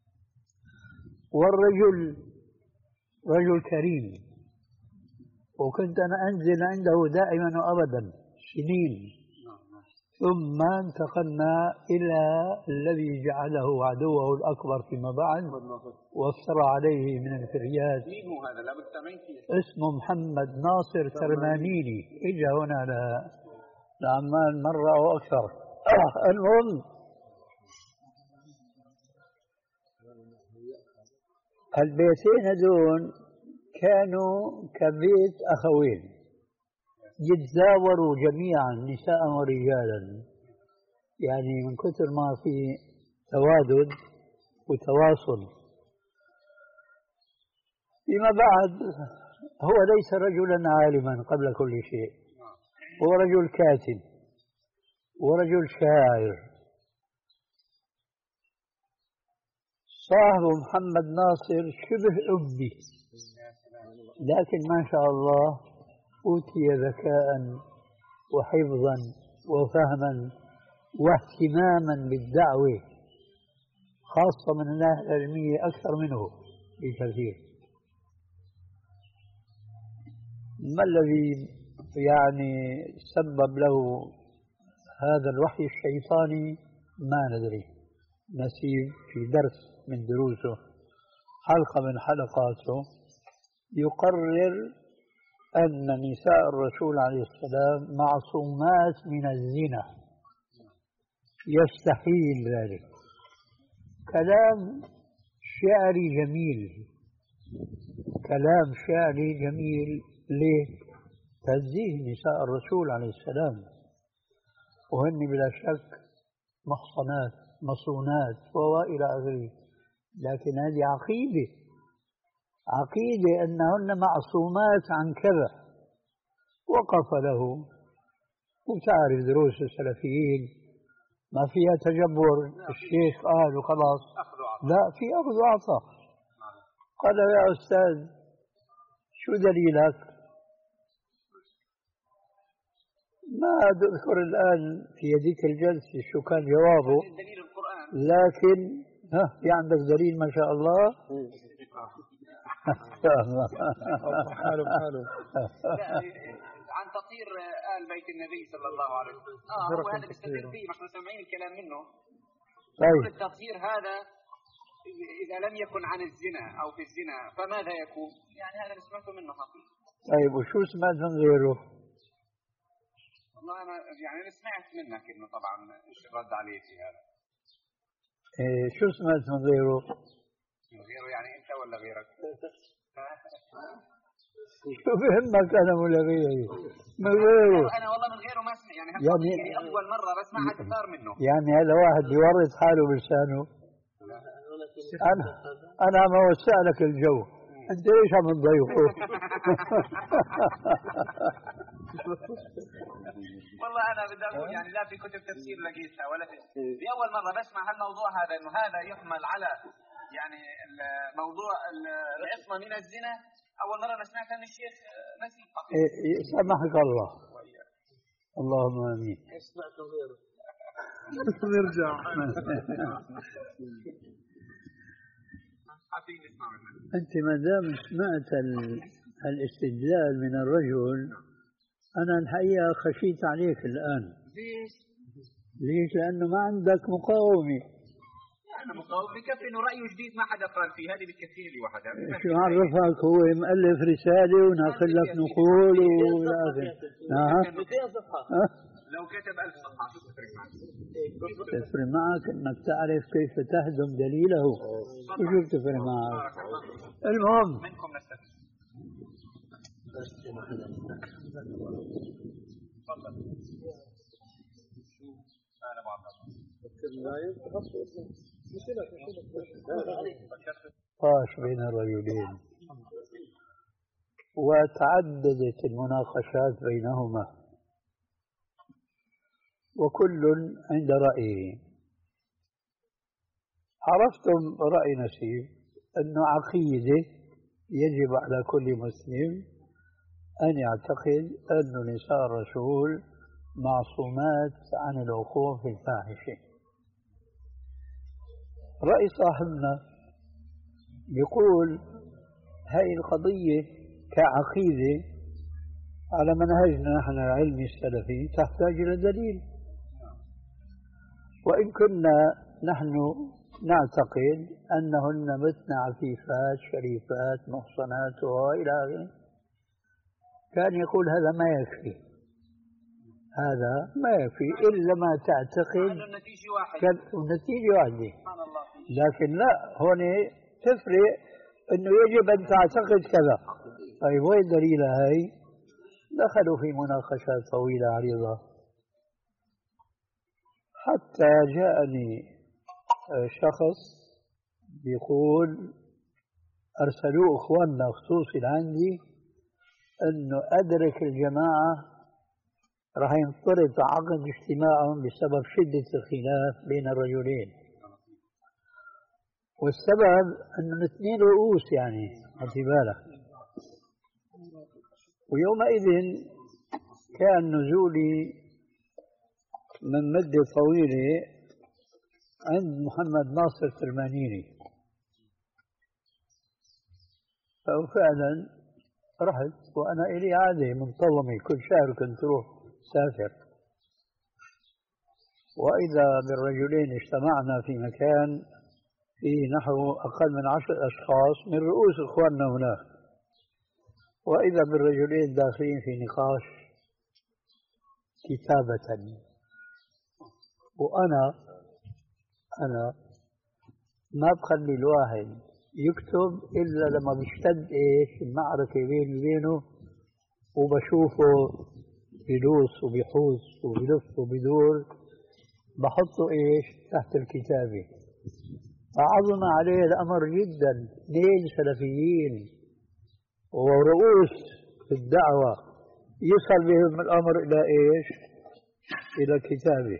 والرجل رجل كريم، وكنت أنا أنزل عنده دائما وأبدا سنين. ثم انتقلنا إلى الذي جعله عدوه الأكبر فيما بعد وافترى عليه من الفريات. اسمه محمد ناصر ترمانيني، إجا هنا لعمان مرة أو أكثر. المهم البيتين هذول كانوا كبيت أخوين، يتزاوروا جميعا نساء ورجالا، يعني من كثر ما في توادد وتواصل. فيما بعد هو ليس رجلا عالما قبل كل شيء، هو رجل كاتب ورجل شاعر. صاحب محمد ناصر شبه أبي، لكن ما شاء الله أوتي ذكاء وحفظا وفهما واهتماما بالدعوة، خاصة من الناحية العلمية أكثر منه بكثير. ما الذي يعني سبب له هذا الوحي الشيطاني ما ندري. نسيب في درس من دروسه، حلقة من حلقاته، يقرر أن نساء الرسول عليه السلام معصومات من الزنا، يستحيل ذلك. كلام شعري جميل، كلام شعري جميل. ليه؟ تنزيه نساء الرسول عليه السلام، وهن بلا شك محصنات مصونات وإلى آخره، لكن هذه عقيدة عقيدة أنهن معصومات عن كذا. وقف له، وتعرف دروس السلفيين ما فيها تجبر. الشيخ قال وخلاص، لا، في أخذ وعطاء. قال يا أستاذ شو دليلك؟ ما أذكر الآن في هذيك الجلسة شو كان جوابه، دليل القرآن، لكن ها في عندك دليل ما شاء الله. ما شاء الله. حاله بحاله. عن تطهير آل بيت النبي صلى الله عليه وسلم. اه هو هذا بيستدل فيه، نحن سامعين الكلام منه. طيب التطهير هذا إذا لم يكن عن الزنا أو في الزنا فماذا يكون؟ يعني هذا اللي سمعته منه حقيقي. طيب وشو سمعت من غيره؟ والله أنا يعني أنا سمعت منك إنه طبعا إيش رد عليه في هذا. إيه شو سمعت من غيره؟ من غيره يعني أنت ولا غيرك؟ شو بهمك أنا ولا غيري؟ من غيره. أنا والله من غيره ما أسمع، يعني, يعني أول مرة بسمعها كثار منه. يعني هذا واحد بيورط حاله بلسانه. أنا أنا ما وسع لك الجو، أنت ليش عم تضيفه؟ والله أنا بدي أقول يعني لا في كتب تفسير لقيتها ولا في في أول مرة بسمع هالموضوع هذا، إنه هذا يحمل على يعني الموضوع العصمة من الزنا. أول مرة أنا سمعتها من الشيخ نسيب. سامحك الله. اللهم آمين. سمعت غيره. نرجع. أنت ما دام سمعت الاستدلال من الرجل، أنا الحقيقة خشيت عليك الآن. ليش؟ ليش؟ لأنه ما عندك مقاومة. أنا مقاوم بكفي إنه رأيه جديد ما حدا قال فيه، هذه بتكفيني لوحدها. شو عرفك هو مؤلف رسالة وناقل لك نقول وإلى آخره؟ نعم. لو كتب ألف صفحة شو تفرق معك؟ تفرق معك إنك تعرف كيف تهدم دليله. وشو بتفرق معك؟ المهم. منكم نستفيد. تفضل. أنا بعرف. طاش بين الرجلين وتعددت المناقشات بينهما وكل عند رأيه. عرفتم رأي نسيب أنه عقيدة يجب على كل مسلم أن يعتقد أن نساء الرسول معصومات عن الوقوع في الفاحشة. رأي صاحبنا يقول هاي القضية كعقيدة على منهجنا نحن العلمي السلفي تحتاج إلى دليل، وإن كنا نحن نعتقد أنهن متن عفيفات شريفات محصنات وإلى آخره، كان يقول هذا ما يكفي، هذا ما يكفي إلا ما تعتقد النتيجة واحدة. لكن لا، هون تفرق أنه يجب أن تعتقد كذا. طيب وين دليل هاي؟ دخلوا في مناقشات طويلة عريضة حتى جاءني شخص يقول أرسلوا إخواننا خصوصي عندي أنه أدرك الجماعة راح ينطرد عقد اجتماعهم بسبب شدة الخلاف بين الرجلين، والسبب أنه الاثنين رؤوس يعني خدي بالك. ويومئذ كان نزولي من مدة طويلة عند محمد ناصر ترمانيني، ففعلا رحت وأنا إلي عادة منتظمة كل شهر كنت أروح سافر، وإذا بالرجلين اجتمعنا في مكان فيه نحو أقل من عشر أشخاص من رؤوس إخواننا هناك، وإذا بالرجلين داخلين في نقاش كتابة، وأنا أنا ما بخلي الواحد يكتب إلا لما بيشتد إيش المعركة بيني وبينه، وبشوفه بيلوس وبيحوس وبيلف وبيدور بحطه إيش تحت الكتابة. فعظم عليه الأمر جدا، اثنين سلفيين ورؤوس في الدعوة يصل بهم الأمر إلى إيش؟ إلى كتابه.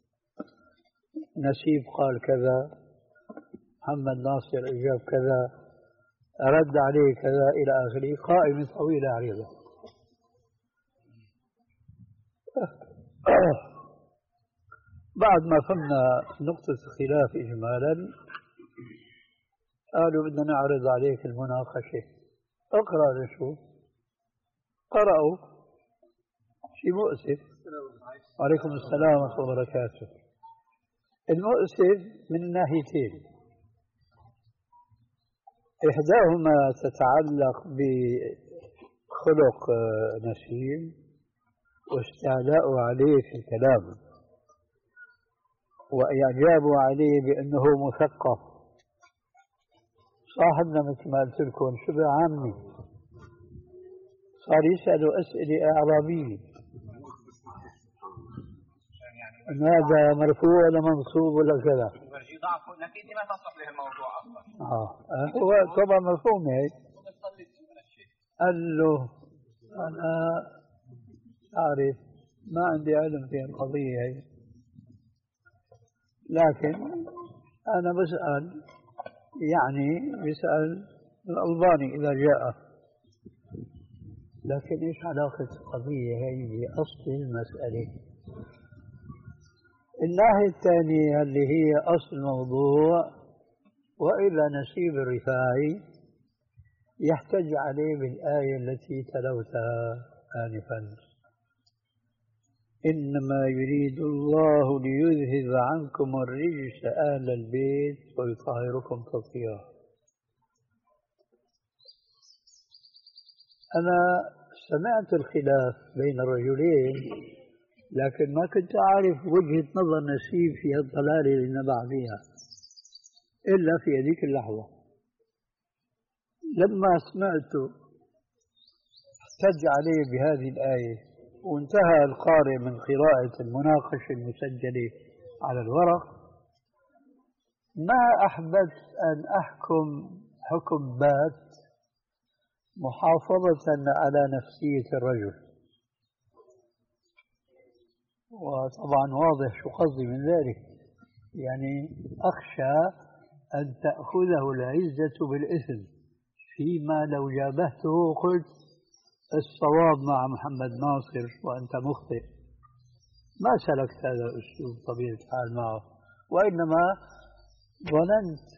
نسيب قال كذا، محمد ناصر أجاب كذا، رد عليه كذا إلى آخره، قائمة طويلة عريضة. بعد ما فهمنا نقطة الخلاف إجمالا قالوا بدنا نعرض عليك المناقشة. اقرأ نشوف. قرأوا شيء مؤسف. وعليكم السلام ورحمة الله وبركاته. المؤسف من الناحيتين، إحداهما تتعلق بخلق نسيم واستعلاء عليه في الكلام وإعجابه عليه بأنه مثقف. صاحبنا مثل ما قلت لكم شبه عامي، صار يسألوا أسئلة إعرابية، إن هذا مرفوع ولا منصوب ولا كذا. لكن ما تصلح له الموضوع أصلا. آه هو طبعا مفهوم هيك. قال له أنا أعرف ما عندي علم في القضية هي، لكن أنا بسأل، يعني بسأل الألباني إذا جاء، لكن إيش علاقة القضية هي بأصل المسألة؟ الناحية الثانية اللي هي أصل الموضوع وإلا نسيب الرفاعي يحتج عليه بالآية التي تلوتها آنفا: إنما يريد الله ليذهب عنكم الرجس أهل البيت ويطهركم تطهيرا. أنا سمعت الخلاف بين الرجلين، لكن ما كنت أعرف وجهة نظر نسيب في الضلالة اللي نبع فيها إلا في هذيك اللحظة. لما سمعته احتج عليه بهذه الآية، وانتهى القارئ من قراءة المناقشة المسجلة على الورق، ما أحببت أن أحكم حكم بات محافظة على نفسية الرجل. وطبعا واضح شو قصدي من ذلك، يعني أخشى أن تأخذه العزة بالإثم، فيما لو جابهته وقلت الصواب مع محمد ناصر وأنت مخطئ. ما سلكت هذا الأسلوب طبيعة الحال معه، وإنما ظننت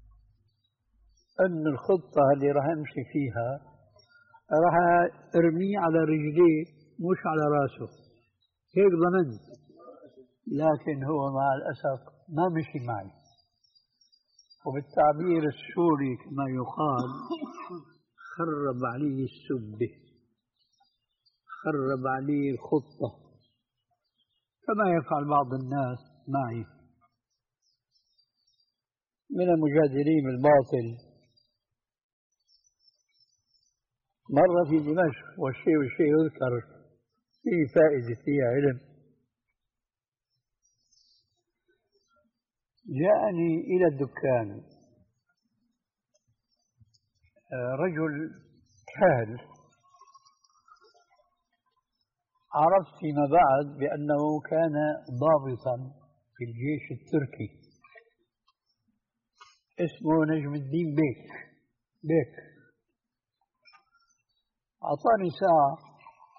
أن الخطة اللي راح أمشي فيها راح أرميه على رجليه مش على راسه، هيك ظننت. لكن هو مع الأسف ما مشي معي، وبالتعبير السوري كما يقال خرب علي السبة، خرب علي الخطة، كما يفعل بعض الناس معي من المجادلين بالباطل. مرة في دمشق والشيء والشيء يذكر فيه فائدة، فيه علم، جاءني إلى الدكان رجل كاهل، عرفت فيما بعد بأنه كان ضابطا في الجيش التركي، اسمه نجم الدين بيك بيك أعطاني ساعة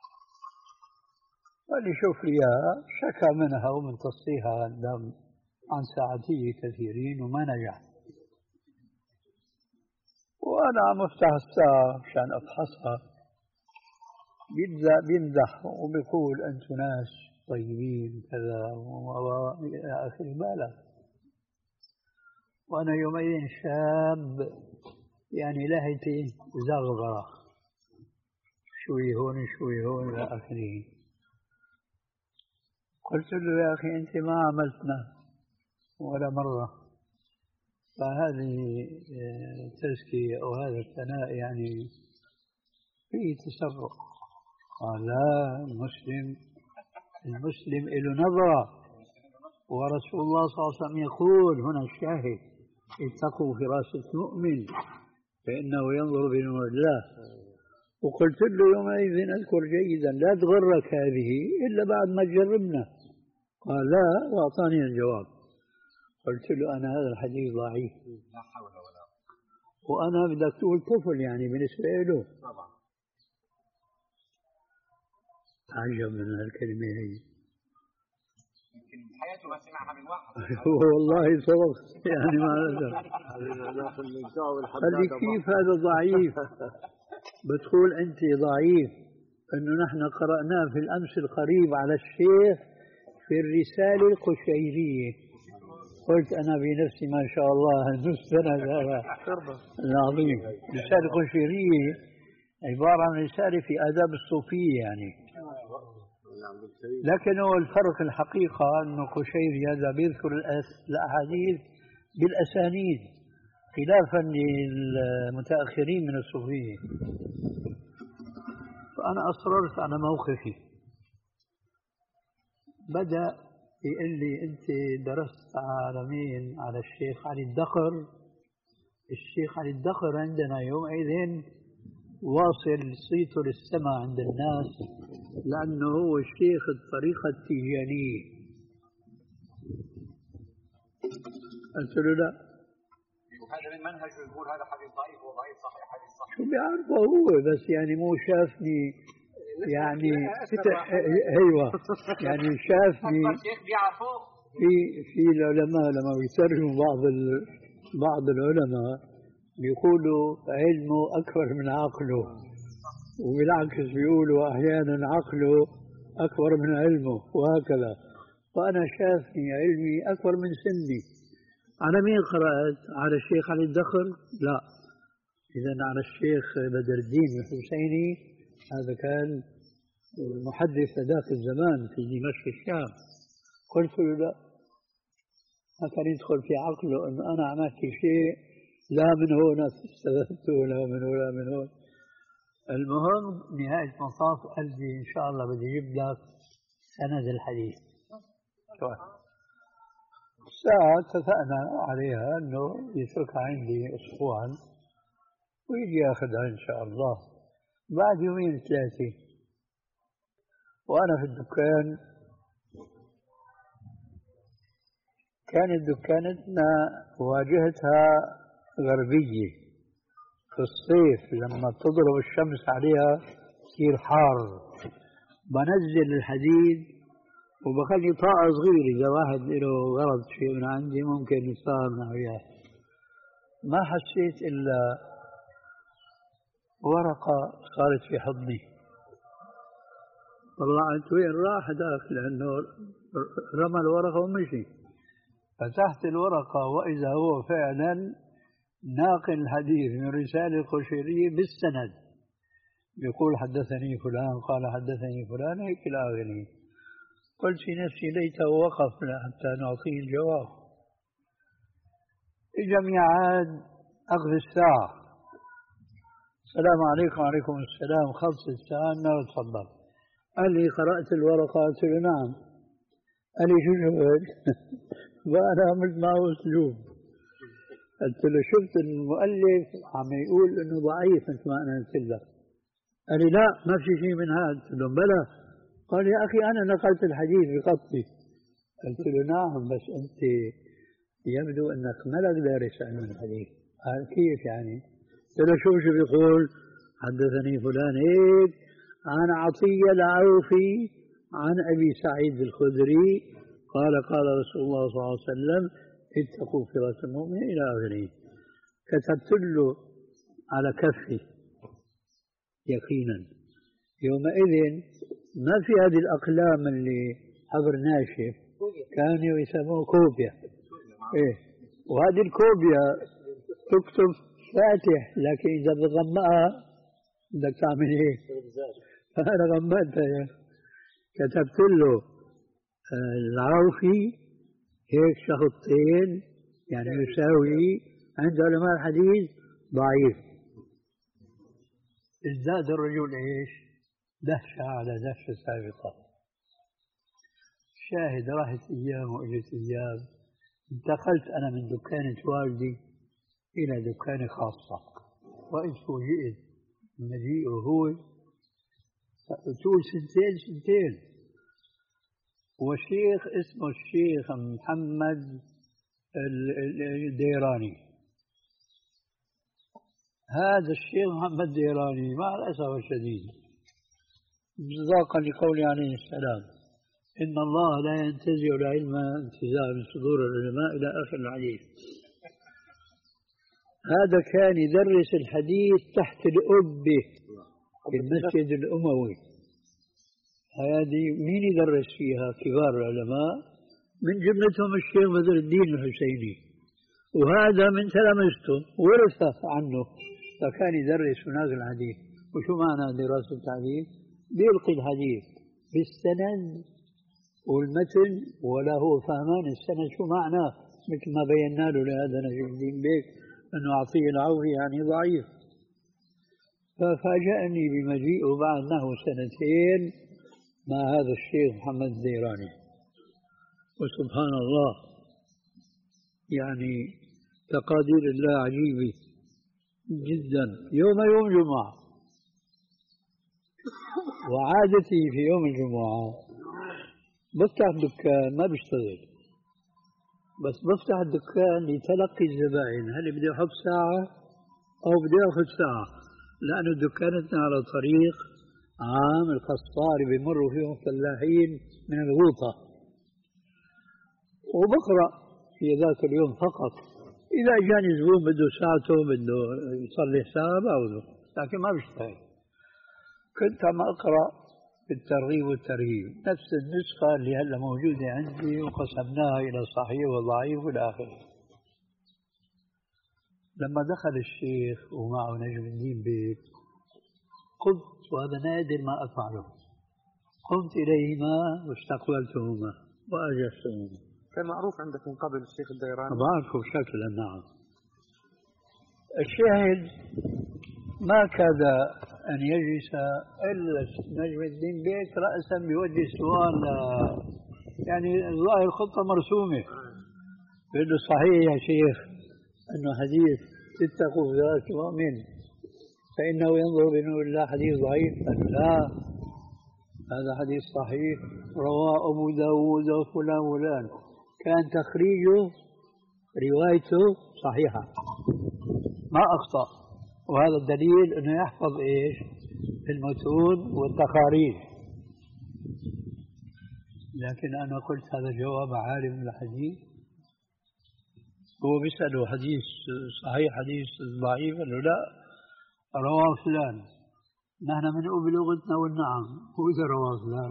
قال لي شوف لي إياها، شكى منها ومن تصليحها عن ساعتي كثيرين وما نجح. وأنا عم أفتح الساعة عشان أفحصها، بيمزح وبيقول أنتم ناس طيبين كذا وإلى آخر بالغ. وأنا يومئذ شاب يعني لهجتي زغبرة، شوي هون شوي هون إلى آخره. قلت له يا أخي أنت ما عملتنا ولا مرة، فهذه تزكية أو هذا الثناء يعني فيه تسرع. قال لا، المسلم المسلم له نظرة، ورسول الله صلى الله عليه وسلم يقول هنا الشاهد: اتقوا فراسة مؤمن فإنه ينظر بنور الله. وقلت له يومئذ أذكر جيدا: لا تغرك هذه إلا بعد ما تجربنا. قال لا، وأعطاني الجواب. قلت له أنا هذا الحديث ضعيف، لا حول ولا قوة، وأنا بدك تقول طفل يعني بالنسبة له. عجب من هالكلمة هي. يمكن حياته ما سمعها من واحد. والله صدق يعني ما أقدر. قال لي كيف هذا ضعيف؟ بتقول أنت ضعيف أنه نحن قرأناه في الأمس القريب على الشيخ في الرسالة القشيرية. قلت أنا بنفسي ما شاء الله نستند هذا العظيم. رسالة قشيرية عبارة عن رسالة في آداب الصوفية يعني. لكن هو الفرق الحقيقة أنه قشيري هذا بيذكر الأحاديث بالأسانيد خلافا للمتأخرين من الصوفية. فأنا أصررت على موقفي. بدأ يقول لي أنت درست على مين؟ على الشيخ علي الدقر. الشيخ علي الدقر عندنا يومئذ واصل صيته للسماء عند الناس لأنه هو الشيخ الطريقة التيجانية. قلت له لا. وهذا من منهجه يقول هذا حديث ضعيف وضعيف صحيح حديث صحيح. شو بيعرفه هو بس يعني مو شافني يعني ايوه يعني شافني في في العلماء لما يترجموا بعض بعض العلماء بيقولوا علمه أكبر من عقله، وبالعكس بيقولوا أحيانا عقله أكبر من علمه وهكذا. فأنا شافني علمي أكبر من سني. على مين قرأت؟ على الشيخ علي الدخر؟ لا. إذا على الشيخ بدر الدين الحسيني، هذا كان المحدث ذاك الزمان في دمشق الشام. قلت له لا، ما كان يدخل في عقله أنه أنا عملت شيء لا من هنا استفدت ولا من هنا من هنا. المهم نهاية المطاف قال لي إن شاء الله بدي أجيب لك سند الحديث. الساعة اتفقنا عليها أنه يتركها عندي أسبوعا ويجي ياخذها إن شاء الله. بعد يومين ثلاثة وأنا في الدكان، كانت دكانتنا واجهتها غربية. في الصيف لما تضرب الشمس عليها تصير حار، بنزل الحديد وبخلي طاقة صغيرة إذا واحد له غرض شيء من عندي ممكن يصار معه إياه. ما حسيت إلا ورقة صارت في حضني. طلعت وين راح ذاك لأنه رمى الورقة ومشي. فتحت الورقة وإذا هو فعلا ناقل الحديث من رسالة القشيرية بالسند، يقول حدثني فلان قال حدثني فلان هيك إلى آخره. قلت في نفسي ليته وقف حتى نعطيه الجواب. إجا ميعاد أخذ الساعة. السلام عليكم. وعليكم السلام. خلص الساعة أنه تفضل. قال لي قرأت الورقة؟ قلت له نعم. قال لي شو شفت؟ وأنا عملت معه أسلوب. قلت له شفت المؤلف عم يقول إنه ضعيف مثل ما أنا قلت لك. قال لي لا ما في شيء من هذا. قلت له بلى. قال يا أخي أنا نقلت الحديث بخطي. قلت له نعم بس أنت يبدو أنك ملك دارس علم الحديث. قال كيف يعني؟ قلت له شوف شو بيقول حدثني فلان هيك عن عطية العوفي عن أبي سعيد الخدري قال قال رسول الله صلى الله عليه وسلم اتقوا فرة المؤمن إلى آخره. كتبت له على كفي يقينا. يومئذ ما في هذه الأقلام اللي حبر ناشف، كانوا يسموه كوبيا. إيه، وهذه الكوبيا تكتب فاتح، لكن إذا بتغمقها بدك تعمل إيه؟ فأنا غمقتها. كتبت له العوفي هيك شخطين يعني يساوي عند علماء الحديث ضعيف. ازداد الرجل ايش؟ دهشة على دهشة سابقة. شاهد راحت ايام واجت ايام. انتقلت انا من دكانة والدي الى دكانة خاصة، وإذ فوجئت مجيئه هو طول سنتين سنتين. وشيخ اسمه الشيخ محمد الديراني. هذا الشيخ محمد الديراني مع الأسف الشديد مصداقا لقوله عليه السلام إن الله لا ينتزع العلم انتزاع من صدور العلماء إلى آخر الحديث. هذا كان يدرس الحديث تحت الأبة في المسجد الأموي. هذه مين يدرس فيها؟ كبار العلماء من جملتهم الشيخ بدر الدين الحسيني، وهذا من تلامذته ورث عنه، فكان يدرس هناك الحديث. وشو معنى دراسة الحديث؟ بيلقي الحديث بالسند والمتن وله فهمان السند شو معناه، مثل ما بينا له لهذا نجم الدين بيك أنه عطية العوري يعني ضعيف. ففاجأني بمجيئه بعد نحو سنتين مع هذا الشيخ محمد الديراني، وسبحان الله يعني تقادير الله عجيبة جدا. يوم يوم جمعة، وعادتي في يوم الجمعة بفتح الدكان، ما بشتغل بس بفتح الدكان لتلقي الزبائن، هل بدي أحط ساعة أو بدي أخذ ساعة، لأنه دكانتنا على طريق عام القصار بيمروا فيهم فلاحين من الغوطة، وبقرأ في ذاك اليوم فقط. إذا جاني زبون بده ساعته بده يصلي ساعة باخذه، لكن ما بشتغل. كنت عم أقرأ بالترغيب والترهيب نفس النسخة اللي هلا موجودة عندي، وقسمناها إلى صحيح وضعيف والآخر. لما دخل الشيخ ومعه نجم الدين بيك قمت، وهذا نادر ما أفعله، قمت إليهما واستقبلتهما وأجلستهما. كان معروف عندك من قبل الشيخ الديراني؟ بعرفه شكلا نعم. الشاهد ما كاد أن يجلس إلا نجم الدين بيك رأسا بوجه السؤال، يعني ظاهر خطة مرسومة. بيقول له صحيح يا شيخ أنه حديث اتقوا ذات مؤمن فإنه ينظر بنور الله حديث ضعيف؟ قال لا، هذا حديث صحيح رواه أبو داود وفلان وفلان، كان تخريجه روايته صحيحة ما أخطأ، وهذا الدليل أنه يحفظ إيش المتون والتخاريج. لكن أنا قلت هذا جواب عالم الحديث، هو بيسأله حديث صحيح حديث ضعيف؟ قال له لا، رواه فلان. نحن بنقول بلغتنا والنعم، هو إذا رواه فلان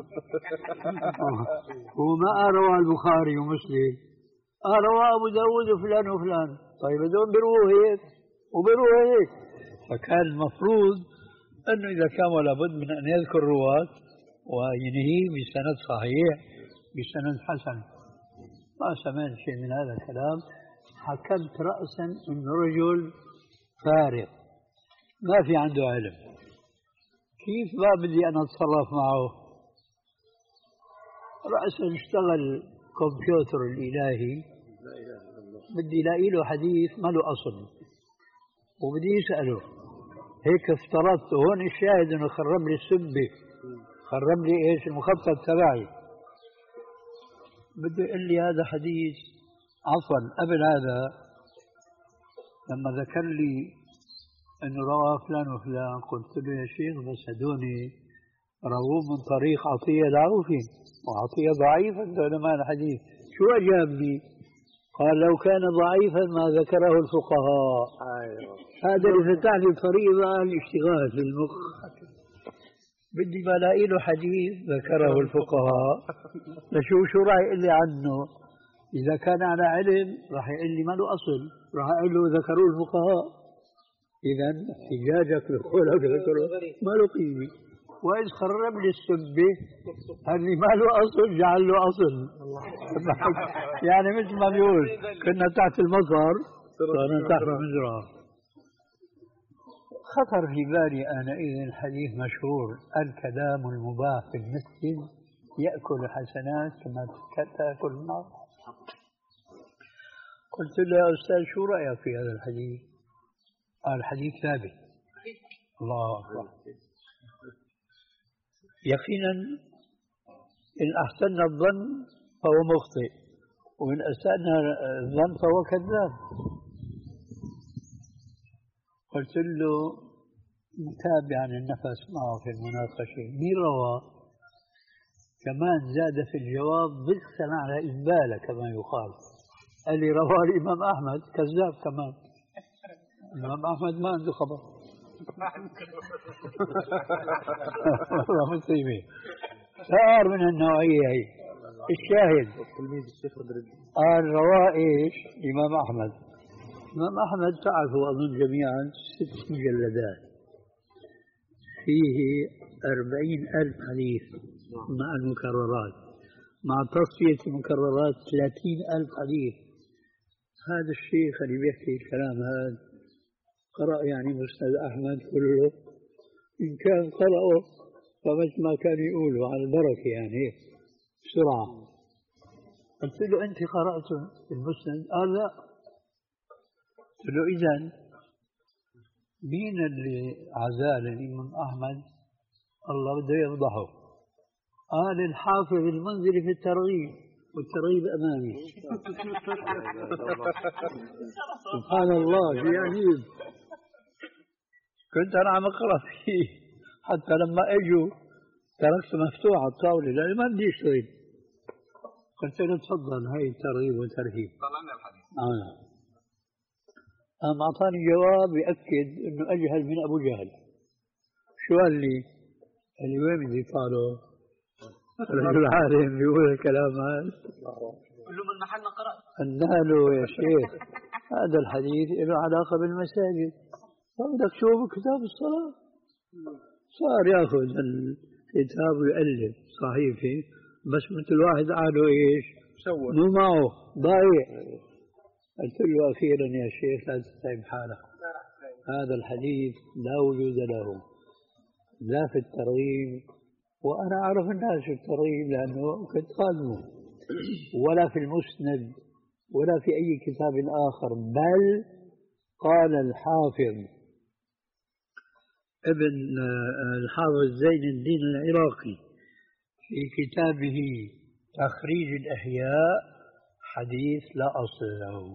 هو ما رواه البخاري ومسلم، آه رواه أبو داود وفلان وفلان. طيب هذول بيرووا هيك وبيرووا هيك. فكان المفروض أنه إذا كان ولا بد من أن يذكر رواة وينهي بسند صحيح بسند حسن. ما سمعت شيء من هذا الكلام. حكمت رأسا أنه رجل فارغ ما في عنده علم، كيف ما بدي أنا أتصرف معه؟ رأسا اشتغل كمبيوتر الإلهي، بدي لاقي له حديث ما له أصل وبدي يسأله. هيك افترضت هون الشاهد انه خرب لي السبة، خرب لي ايش المخطط تبعي. بده يقول لي هذا حديث. عفوا قبل هذا لما ذكر لي انه رواه فلان وفلان قلت له يا شيخ بس هدوني رووه من طريق عطية العوفي، وعطية ضعيف عند علماء الحديث. شو أجابني؟ قال لو كان ضعيفا ما ذكره الفقهاء. أيوة. هذا اللي فتح لي طريق الاشتغال في المخ. بدي ما لاقي له حديث ذكره الفقهاء، لشو شو راح يقول لي عنه؟ إذا كان على علم راح يقول لي ما له أصل، راح أقول له ذكروه الفقهاء. إذا احتجاجك لقولك ذكره ما له قيمة. وإذ خرب لي السبة اللي ما له أصل جعل له أصل. يعني مثل ما بيقول كنا تحت المطر صرنا تحت المزرعة. خطر في بالي آنئذ الحديث مشهور الكلام المباح في المسجد يأكل حسنات كما تأكل النار. قلت له يا أستاذ شو رأيك في هذا الحديث؟ قال الحديث ثابت. الله أكبر. يقينا إن أحسننا الظن فهو مخطئ، وإن أسأنا الظن فهو كذاب. قلت له متابعا النفس معه في المناقشة. مين روى؟ كمان زاد في الجواب بخسا على إزبالة كما يقال. قال لي روى الإمام أحمد، كذاب كمان. الإمام أحمد ما عنده خبر. والله مصيبة. صار من النوعية هي. الشاهد قال رواه إيش؟ الإمام أحمد. الإمام أحمد تعرفوا أظن جميعا ست مجلدات فيه أربعين ألف حديث مع المكررات، مع تصفية المكررات ثلاثين ألف حديث. هذا الشيخ اللي بيحكي الكلام هذا قرأ يعني مسند أحمد كله، إن كان قرأه فمثل ما كانوا يقولوا على البركة يعني بسرعة. قلت له أنت قرأت المسند؟ قال لا. قلت له إذن مين اللي عزال الإمام أحمد؟ الله بده يفضحه. قال الحافظ المنذري في الترغيب، والترغيب أمامي. سبحان الله شيء عجيب. كنت أنا عم أقرأ فيه حتى لما أجوا تركت مفتوحة الطاولة لأني ما بدي أشتغل. قلت له تفضل هاي ترغيب وترهيب. طلعنا الحديث. آه. قام أعطاني جواب يأكد إنه أجهل من أبو جهل. شو قال لي؟ قال لي وين بدي طاله؟ رجل عالم بيقول الكلام هذا. قل له من محل قرأت. قلنا له يا شيخ هذا الحديث له علاقة بالمساجد. بدك تشوف كتاب الصلاة. صار ياخذ الكتاب ويألف صحيفة بس مثل واحد قالوا ايش؟ مو معه ضايع. قلت له أخيرا يا شيخ لا تتعب حالك، هذا الحديث لا وجود له لا في الترغيب، وأنا أعرف الناس في الترغيب لأنه كنت خادمه، ولا في المسند ولا في أي كتاب آخر. بل قال الحافظ ابن الحافظ زين الدين العراقي في كتابه تخريج الإحياء حديث لا أصل له.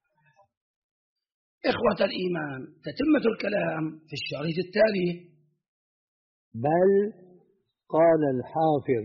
إخوة الإيمان، تتمة الكلام في الشريط التالي. بل قال الحافظ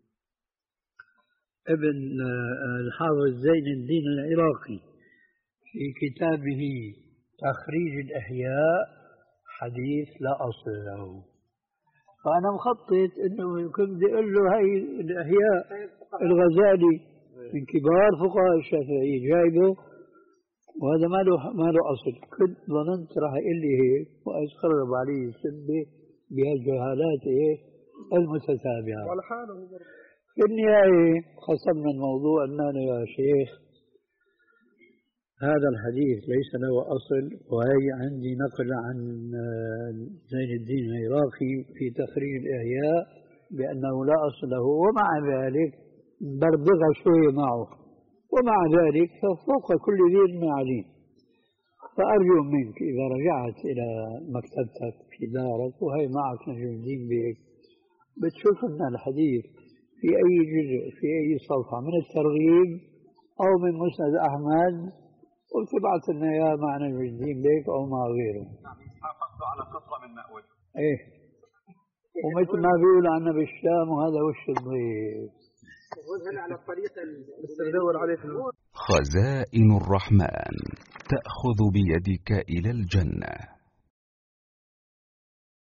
ابن الحافظ زين الدين العراقي في كتابه تخريج الإحياء حديث لا أصل له. فأنا مخطط إنه كنت بدي أقول له هاي الإحياء الغزالي من كبار فقهاء الشافعي جايبه وهذا ما له ما له أصل. كنت ظننت راح يقول لي هيك وأتخرب عليه السبة بهالجهالات إيه المتتابعة. في النهاية خصمنا الموضوع أننا يا شيخ هذا الحديث ليس له أصل، وهي عندي نقل عن زين الدين العراقي في تخريج الإحياء بأنه لا أصل له، ومع ذلك بربغها شوية معه، ومع ذلك فوق كل ذي علم عليم. فأرجو منك إذا رجعت إلى مكتبتك في دارك وهي معك نجم الدين بيك بتشوف لنا الحديث في أي جزء في أي صفحة من الترغيب أو من مسند أحمد وتبعث لنا إياه مع نجم الدين بيك أو مع غيره. حافظت على قطرة من ماء وجه. إيه، ومثل ما بيقول عنا بالشام وهذا وش الضيف. على الطريق خزائن الرحمن تأخذ بيدك إلى الجنة.